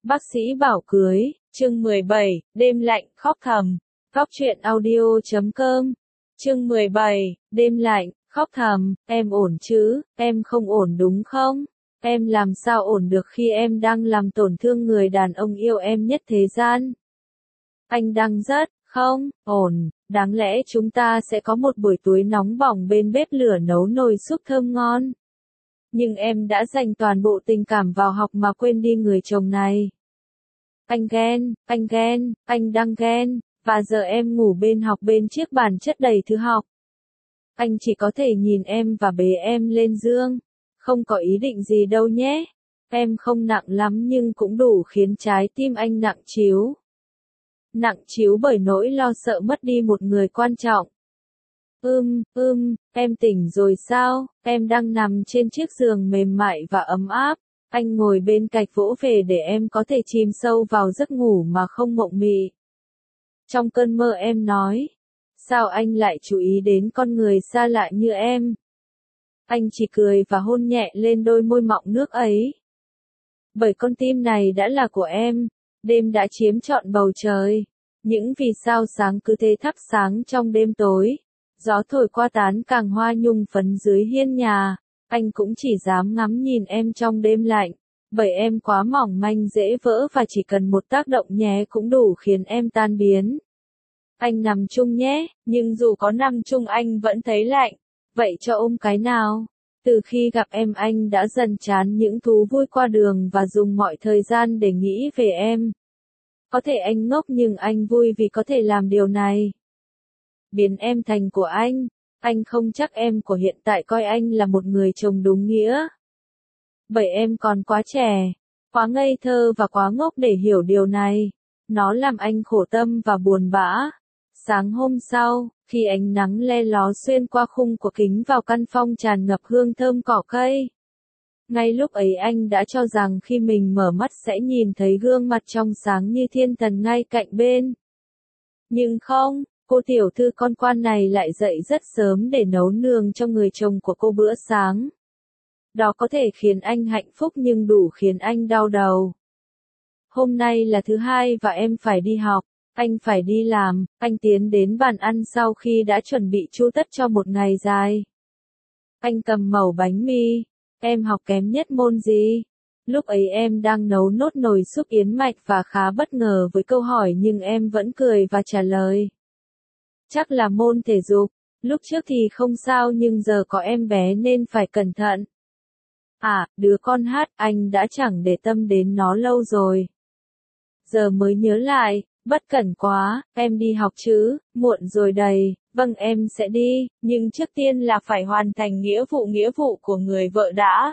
Bác sĩ bảo cưới, chương 17, đêm lạnh, khóc thầm. Góc truyện audio.com. Chương 17, đêm lạnh, khóc thầm, em ổn chứ, em không ổn đúng không? Em làm sao ổn được khi em đang làm tổn thương người đàn ông yêu em nhất thế gian? Anh đang rất, không, ổn, đáng lẽ chúng ta sẽ có một buổi tối nóng bỏng bên bếp lửa nấu nồi súp thơm ngon. Nhưng em đã dành toàn bộ tình cảm vào học mà quên đi người chồng này. Anh ghen, anh đang ghen, và giờ em ngủ bên học bên chiếc bàn chất đầy thứ học. Anh chỉ có thể nhìn em và bế em lên giường. Không có ý định gì đâu nhé. Em không nặng lắm nhưng cũng đủ khiến trái tim anh nặng trĩu. Nặng trĩu bởi nỗi lo sợ mất đi một người quan trọng. Em tỉnh rồi sao? Em đang nằm trên chiếc giường mềm mại và ấm áp. Anh ngồi bên cạnh vỗ về để em có thể chìm sâu vào giấc ngủ mà không mộng mị. Trong cơn mơ em nói, sao anh lại chú ý đến con người xa lạ như em? Anh chỉ cười và hôn nhẹ lên đôi môi mọng nước ấy. Bởi con tim này đã là của em, đêm đã chiếm trọn bầu trời. Những vì sao sáng cứ thế thắp sáng trong đêm tối. Gió thổi qua tán càng hoa nhung phấn dưới hiên nhà. Anh cũng chỉ dám ngắm nhìn em trong đêm lạnh. Bởi em quá mỏng manh dễ vỡ và chỉ cần một tác động nhé cũng đủ khiến em tan biến. Anh nằm chung nhé, nhưng dù có nằm chung anh vẫn thấy lạnh. Vậy cho ôm cái nào? Từ khi gặp em anh đã dần chán những thú vui qua đường và dùng mọi thời gian để nghĩ về em. Có thể anh ngốc nhưng anh vui vì có thể làm điều này. Biến em thành của anh không chắc em của hiện tại coi anh là một người chồng đúng nghĩa. Bởi em còn quá trẻ, quá ngây thơ và quá ngốc để hiểu điều này. Nó làm anh khổ tâm và buồn bã. Sáng hôm sau, khi ánh nắng le ló xuyên qua khung của kính vào căn phòng tràn ngập hương thơm cỏ cây. Ngay lúc ấy anh đã cho rằng khi mình mở mắt sẽ nhìn thấy gương mặt trong sáng như thiên thần ngay cạnh bên. Nhưng không, cô tiểu thư con quan này lại dậy rất sớm để nấu nướng cho người chồng của cô bữa sáng. Đó có thể khiến anh hạnh phúc nhưng đủ khiến anh đau đầu. Hôm nay là thứ hai và em phải đi học, anh phải đi làm. Anh tiến đến bàn ăn sau khi đã chuẩn bị chu tất cho một ngày dài. Anh cầm mẩu bánh mì. Em học kém nhất môn gì? Lúc ấy em đang nấu nốt nồi súp yến mạch và khá bất ngờ với câu hỏi nhưng em vẫn cười và trả lời. Chắc là môn thể dục. Lúc trước thì không sao nhưng giờ có em bé nên phải cẩn thận. À, đứa con hát, anh đã chẳng để tâm đến nó lâu rồi. Giờ mới nhớ lại, bất cẩn quá, em đi học chứ, muộn rồi đầy. Vâng em sẽ đi, nhưng trước tiên là phải hoàn thành nghĩa vụ của người vợ đã.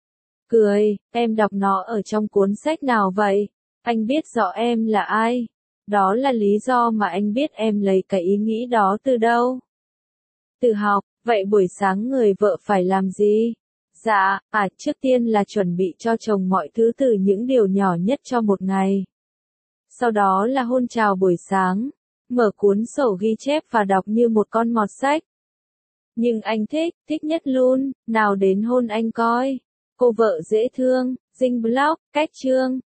Cười, em đọc nó ở trong cuốn sách nào vậy? Anh biết rõ em là ai. Đó là lý do mà anh biết em lấy cái ý nghĩ đó từ đâu. Từ học, vậy buổi sáng người vợ phải làm gì? Dạ, trước tiên là chuẩn bị cho chồng mọi thứ từ những điều nhỏ nhất cho một ngày. Sau đó là hôn chào buổi sáng. Mở cuốn sổ ghi chép và đọc như một con mọt sách. Nhưng anh thích nhất luôn, nào đến hôn anh coi. Cô vợ dễ thương, dinh blog, cách chương,